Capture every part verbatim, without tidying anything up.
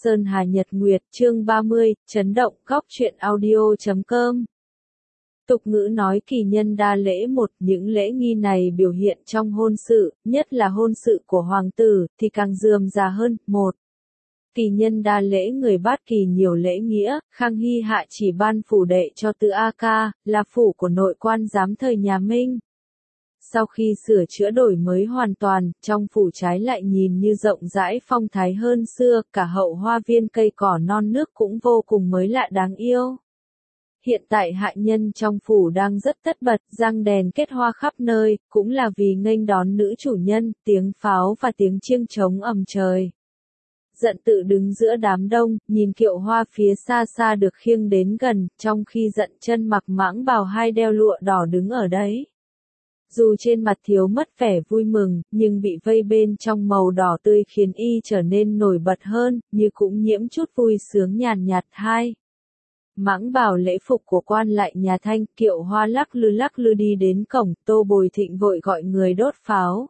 Sơn Hà Nhật Nguyệt chương ba mươi, chấn động góc truyện audio chấm com. Tục ngữ nói kỳ nhân đa lễ một, những lễ nghi này biểu hiện trong hôn sự, nhất là hôn sự của hoàng tử, thì càng rườm rà hơn. Một. Kỳ nhân đa lễ người Bát Kỳ nhiều lễ nghĩa, Khang Hy hạ chỉ ban phủ đệ cho Từ A Ca, là phủ của nội quan giám thời nhà Minh. Sau khi sửa chữa đổi mới hoàn toàn, trong phủ trái lại nhìn như rộng rãi phong thái hơn xưa, cả hậu hoa viên cây cỏ non nước cũng vô cùng mới lạ đáng yêu. Hiện tại hạ nhân trong phủ đang rất tất bật, răng đèn kết hoa khắp nơi, cũng là vì nghênh đón nữ chủ nhân, tiếng pháo và tiếng chiêng trống ầm trời. Dận Tự đứng giữa đám đông, nhìn kiệu hoa phía xa xa được khiêng đến gần, trong khi Dận Chân mặc mãng bào hai đeo lụa đỏ đứng ở đấy. Dù trên mặt thiếu mất vẻ vui mừng, nhưng bị vây bên trong màu đỏ tươi khiến y trở nên nổi bật hơn, như cũng nhiễm chút vui sướng nhàn nhạt. Hai. Mãng bào lễ phục của quan lại nhà Thanh, kiệu hoa lắc lư lắc lư đi đến cổng, Tô Bồi Thịnh vội gọi người đốt pháo.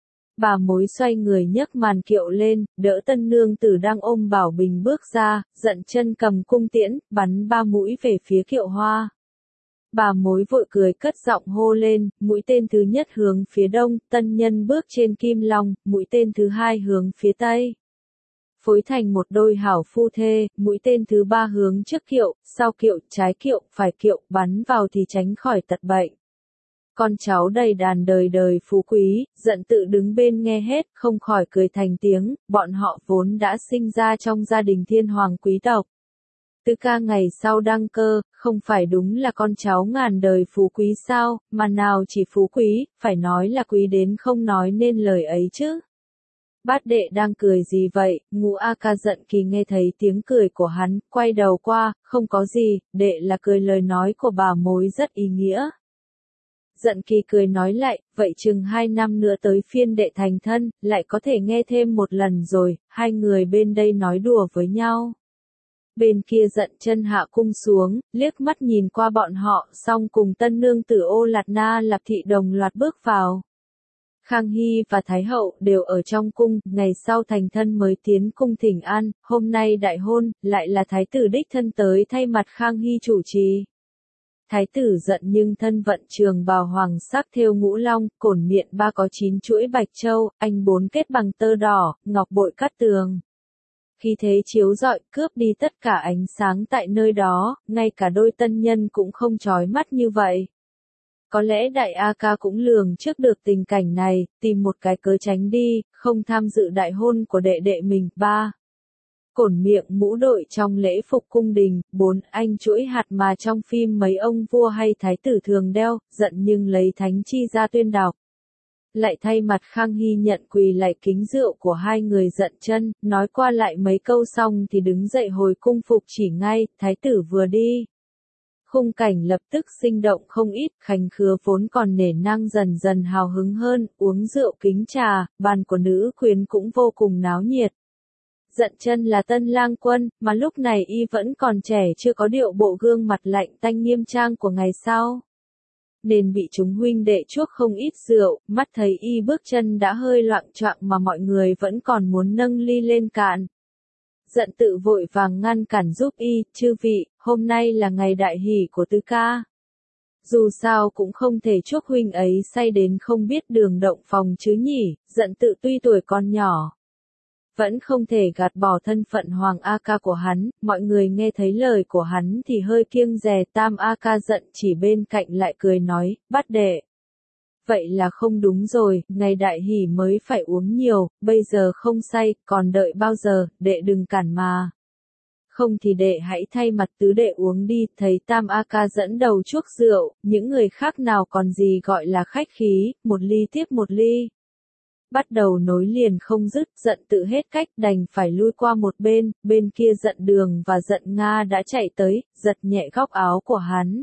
Bà mối xoay người nhấc màn kiệu lên, đỡ tân nương tử đang ôm Bảo Bình bước ra, Dận Chân cầm cung tiễn, bắn ba mũi về phía kiệu hoa. Bà mối vội cười cất giọng hô lên, mũi tên thứ nhất hướng phía đông, tân nhân bước trên kim long, mũi tên thứ hai hướng phía tây. Phối thành một đôi hảo phu thê, mũi tên thứ ba hướng trước kiệu, sau kiệu, trái kiệu, phải kiệu, bắn vào thì tránh khỏi tật bệnh. Con cháu đầy đàn đời đời phú quý, Dận Tự đứng bên nghe hết, không khỏi cười thành tiếng, bọn họ vốn đã sinh ra trong gia đình thiên hoàng quý tộc. Từ Ca ngày sau đăng cơ, không phải đúng là con cháu ngàn đời phú quý sao, mà nào chỉ phú quý, phải nói là quý đến không nói nên lời ấy chứ. Bát đệ đang cười gì vậy? Ngũ A Ca Dận Kỳ nghe thấy tiếng cười của hắn, quay đầu qua, không có gì, đệ là cười lời nói của bà mối rất ý nghĩa. Dận Kỳ cười nói lại, vậy chừng hai năm nữa tới phiên đệ thành thân, lại có thể nghe thêm một lần rồi, hai người bên đây nói đùa với nhau. Bên kia Dận Chân hạ cung xuống, liếc mắt nhìn qua bọn họ, xong cùng tân nương tử Ô Lạt Na Lạp Thị đồng loạt bước vào. Khang Hy và Thái Hậu đều ở trong cung, ngày sau thành thân mới tiến cung thỉnh an, hôm nay đại hôn, lại là Thái tử đích thân tới thay mặt Khang Hy chủ trì. Thái tử Dận nhưng thân vận trường bào hoàng sắc thêu ngũ long, cổn miệng ba có chín chuỗi bạch châu, anh bốn kết bằng tơ đỏ, ngọc bội cát tường. Khi thế chiếu rọi cướp đi tất cả ánh sáng tại nơi đó, ngay cả đôi tân nhân cũng không chói mắt như vậy. Có lẽ đại A Ca cũng lường trước được tình cảnh này, tìm một cái cớ tránh đi, không tham dự đại hôn của đệ đệ mình. Ba. Cổn miệng mũ đội trong lễ phục cung đình, bốn anh chuỗi hạt mà trong phim mấy ông vua hay thái tử thường đeo, Giận nhưng lấy thánh chi ra tuyên đọc. Lại thay mặt Khang Hy nhận quỳ lạy kính rượu của hai người Dận Chân, nói qua lại mấy câu xong thì đứng dậy hồi cung phục chỉ ngay, thái tử vừa đi. Khung cảnh lập tức sinh động không ít, Khánh Khứa vốn còn nể nang dần dần hào hứng hơn, uống rượu kính trà, bàn của nữ quyến cũng vô cùng náo nhiệt. Dận Chân là tân lang quân, mà lúc này y vẫn còn trẻ chưa có điệu bộ gương mặt lạnh tanh nghiêm trang của ngày sau. Nên bị chúng huynh đệ chuốc không ít rượu, mắt thấy y bước chân đã hơi loạng choạng mà mọi người vẫn còn muốn nâng ly lên cạn. Dận Tự vội vàng ngăn cản giúp y, chư vị, hôm nay là ngày đại hỷ của Tứ Ca. Dù sao cũng không thể chuốc huynh ấy say đến không biết đường động phòng chứ nhỉ, Dận Tự tuy tuổi còn nhỏ. Vẫn không thể gạt bỏ thân phận Hoàng A Ca của hắn, mọi người nghe thấy lời của hắn thì hơi kiêng dè. Tam A Ca Dận chỉ bên cạnh lại cười nói, Bát đệ. Vậy là không đúng rồi, ngày đại hỷ mới phải uống nhiều, bây giờ không say, còn đợi bao giờ, đệ đừng cản mà. Không thì đệ hãy thay mặt tứ đệ uống đi, thấy Tam A Ca dẫn đầu chuốc rượu, những người khác nào còn gì gọi là khách khí, một ly tiếp một ly. Bắt đầu nối liền không dứt, Dận Tự hết cách đành phải lui qua một bên, bên kia Dận Đường và Dận Nga đã chạy tới, giật nhẹ góc áo của hắn.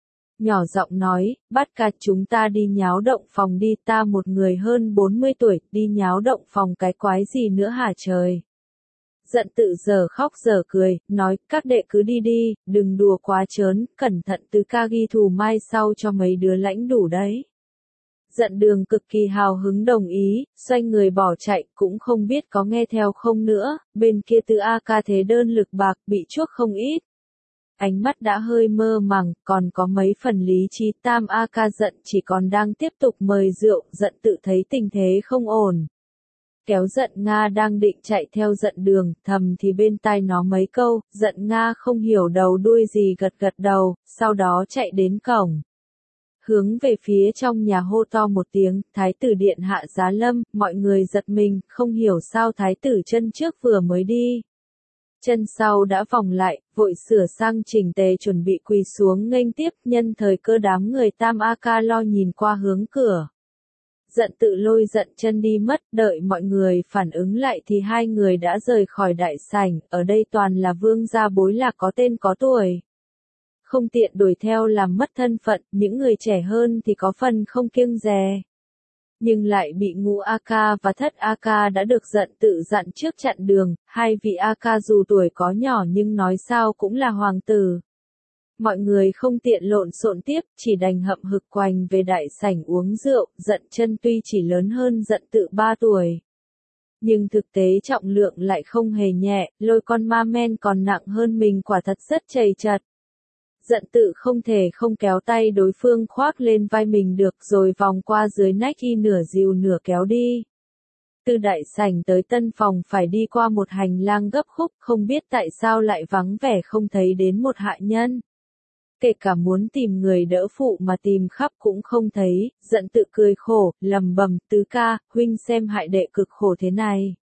Nhỏ giọng nói, Bát ca chúng ta đi nháo động phòng đi, ta một người hơn bốn mươi tuổi, đi nháo động phòng cái quái gì nữa hả trời. Dận Tự giờ khóc giờ cười, nói, các đệ cứ đi đi, đừng đùa quá trớn, cẩn thận Tứ Ca ghi thù mai sau cho mấy đứa lãnh đủ đấy. Giận Đường cực kỳ hào hứng đồng ý, xoay người bỏ chạy, cũng không biết có nghe theo không nữa, bên kia Tứ A Ca thế đơn lực bạc, bị chuốc không ít. Ánh mắt đã hơi mơ màng, còn có mấy phần lý trí. Tam A Ca giận chỉ còn đang tiếp tục mời rượu, Giận Tự thấy tình thế không ổn. Kéo Giận Nga đang định chạy theo Giận Đường, thầm thì bên tai nó mấy câu, Giận Nga không hiểu đầu đuôi gì gật gật đầu, sau đó chạy đến cổng. Hướng về phía trong nhà hô to một tiếng, Thái tử điện hạ giá lâm, mọi người giật mình, không hiểu sao Thái tử chân trước vừa mới đi. Chân sau đã vòng lại, vội sửa sang chỉnh tề chuẩn bị quỳ xuống nghênh tiếp, nhân thời cơ đám người Tam A Ca lo nhìn qua hướng cửa. Giận Tự lôi Giận Chân đi mất, đợi mọi người phản ứng lại thì hai người đã rời khỏi đại sảnh, ở đây toàn là vương gia bối lạc có tên có tuổi. Không tiện đuổi theo làm mất thân phận, những người trẻ hơn thì có phần không kiêng dè. Nhưng lại bị Ngũ A Ca và Thất A Ca đã được Giận Tự dặn trước chặn đường, hai vị A Ca dù tuổi có nhỏ nhưng nói sao cũng là hoàng tử. Mọi người không tiện lộn xộn tiếp, chỉ đành hậm hực quành về đại sảnh uống rượu. Giận Chân tuy chỉ lớn hơn Giận Tự ba tuổi, nhưng thực tế trọng lượng lại không hề nhẹ, lôi con ma men còn nặng hơn mình, quả thật rất chầy chật. Giận Tự không thể không kéo tay đối phương khoác lên vai mình được, rồi vòng qua dưới nách y nửa dìu nửa kéo đi. Từ đại sảnh tới tân phòng phải đi qua một hành lang gấp khúc, không biết tại sao lại vắng vẻ không thấy đến một hạ nhân. Kể cả muốn tìm người đỡ phụ mà tìm khắp cũng không thấy. Giận Tự cười khổ, lầm bầm, Tứ ca, huynh xem hại đệ cực khổ thế này.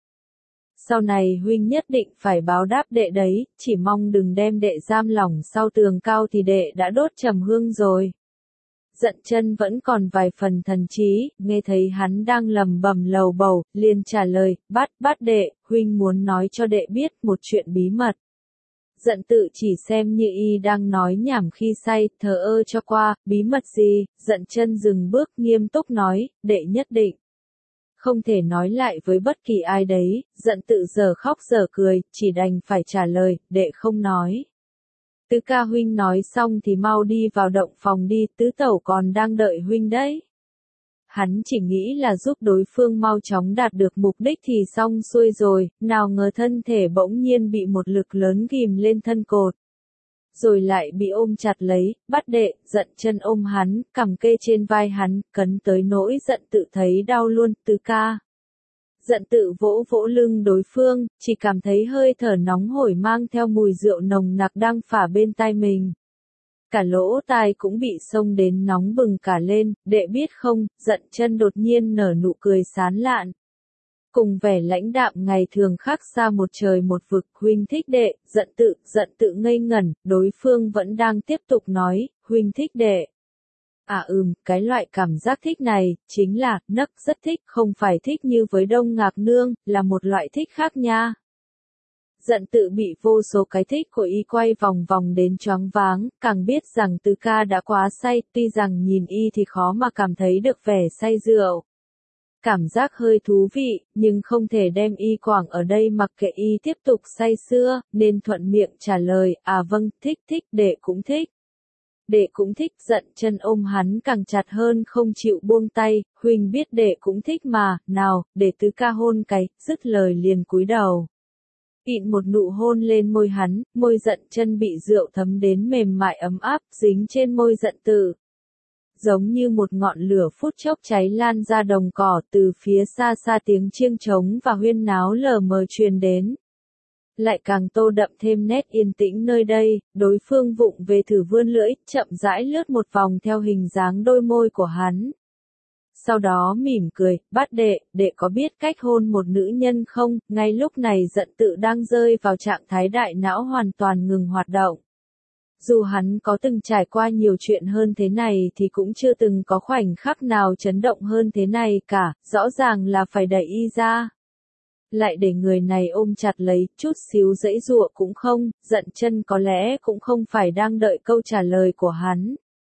Sau này huynh nhất định phải báo đáp đệ đấy, chỉ mong đừng đem đệ giam lỏng sau tường cao thì đệ đã đốt trầm hương rồi. Giận Chân vẫn còn vài phần thần trí, nghe thấy hắn đang lầm bầm lầu bầu, liền trả lời, bát bát đệ, huynh muốn nói cho đệ biết một chuyện bí mật. Giận Tự chỉ xem như y đang nói nhảm khi say, thờ ơ cho qua, bí mật gì? Giận Chân dừng bước nghiêm túc nói, đệ nhất định không thể nói lại với bất kỳ ai đấy. Giận Tự giờ khóc giờ cười, chỉ đành phải trả lời, đệ không nói. Tứ ca huynh nói xong thì mau đi vào động phòng đi, tứ tẩu còn đang đợi huynh đấy. Hắn chỉ nghĩ là giúp đối phương mau chóng đạt được mục đích thì xong xuôi rồi, nào ngờ thân thể bỗng nhiên bị một lực lớn ghim lên thân cột. Rồi lại bị ôm chặt lấy, bắt đệ. Giận Chân ôm hắn, cằm kê trên vai hắn, cấn tới nỗi Giận Tự thấy đau luôn. Tứ ca. Giận Tự vỗ vỗ lưng đối phương, chỉ cảm thấy hơi thở nóng hổi mang theo mùi rượu nồng nặc đang phả bên tai mình. Cả lỗ tai cũng bị xông đến nóng bừng cả lên. Đệ biết không? Giận Chân đột nhiên nở nụ cười sán lạn. Cùng vẻ lãnh đạm ngày thường khác xa một trời một vực. Huynh thích đệ. Giận Tự, Giận Tự ngây ngẩn, đối phương vẫn đang tiếp tục nói, huynh thích đệ. À ừm, cái loại cảm giác thích này, chính là, nấc rất thích, không phải thích như với Đông Ngạc Nương, là một loại thích khác nha. Giận Tự bị vô số cái thích của y quay vòng vòng đến choáng váng, càng biết rằng Tứ ca đã quá say, tuy rằng nhìn y thì khó mà cảm thấy được vẻ say rượu. Cảm giác hơi thú vị, nhưng không thể đem y quảng ở đây mặc kệ y tiếp tục say sưa, nên thuận miệng trả lời, à vâng, thích thích, đệ cũng thích. Đệ cũng thích. Giận Chân ôm hắn càng chặt hơn không chịu buông tay, huynh biết đệ cũng thích mà, nào, để tứ ca hôn cái, dứt lời liền cúi đầu. Ịn một nụ hôn lên môi hắn, môi Giận Chân bị rượu thấm đến mềm mại ấm áp, dính trên môi Giận Tự. Giống như một ngọn lửa phút chốc cháy lan ra đồng cỏ, từ phía xa xa tiếng chiêng trống và huyên náo lờ mờ truyền đến. Lại càng tô đậm thêm nét yên tĩnh nơi đây. Đối phương vụng về thử vươn lưỡi, chậm rãi lướt một vòng theo hình dáng đôi môi của hắn. Sau đó mỉm cười, bát đệ, đệ có biết cách hôn một nữ nhân không? Ngay lúc này Giận Tự đang rơi vào trạng thái đại não hoàn toàn ngừng hoạt động. Dù hắn có từng trải qua nhiều chuyện hơn thế này thì cũng chưa từng có khoảnh khắc nào chấn động hơn thế này cả, rõ ràng là phải đẩy y ra. Lại để người này ôm chặt lấy, chút xíu dãy dụa cũng không. Giận Chân có lẽ cũng không phải đang đợi câu trả lời của hắn.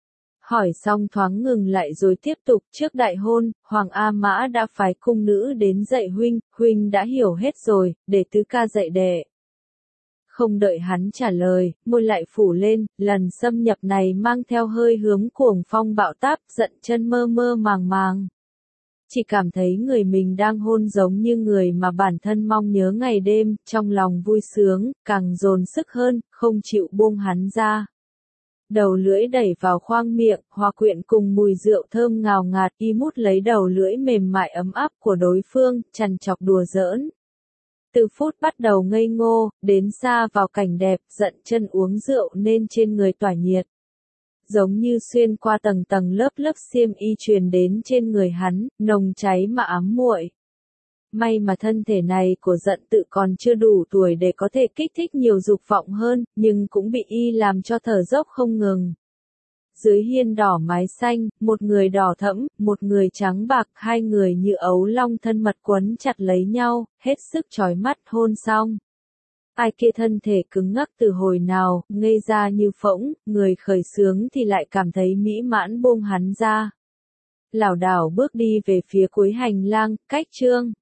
Hỏi xong thoáng ngừng lại rồi tiếp tục, trước đại hôn, Hoàng A Mã đã phái cung nữ đến dạy huynh, huynh đã hiểu hết rồi, để tứ ca dạy đệ. Không đợi hắn trả lời, môi lại phủ lên, lần xâm nhập này mang theo hơi hướng cuồng phong bạo táp, giận chân mơ mơ màng màng. Chỉ cảm thấy người mình đang hôn giống như người mà bản thân mong nhớ ngày đêm, trong lòng vui sướng, càng dồn sức hơn, không chịu buông hắn ra. Đầu lưỡi đẩy vào khoang miệng, hòa quyện cùng mùi rượu thơm ngào ngạt, y mút lấy đầu lưỡi mềm mại ấm áp của đối phương, chằn chọc đùa giỡn. Từ phút bắt đầu ngây ngô, đến xa vào cảnh đẹp, giận chân uống rượu nên trên người tỏa nhiệt. Giống như xuyên qua tầng tầng lớp lớp xiêm y truyền đến trên người hắn, nồng cháy mà ám muội. May mà thân thể này của giận tự còn chưa đủ tuổi để có thể kích thích nhiều dục vọng hơn, nhưng cũng bị y làm cho thở dốc không ngừng. Dưới hiên đỏ mái xanh, một người đỏ thẫm, một người trắng bạc, hai người như ấu long thân mật quấn chặt lấy nhau, hết sức chói mắt hôn xong. Ai kia thân thể cứng ngắc từ hồi nào, ngây ra như phỗng, người khởi sướng thì lại cảm thấy mỹ mãn buông hắn ra. Lảo đảo bước đi về phía cuối hành lang, cách chương.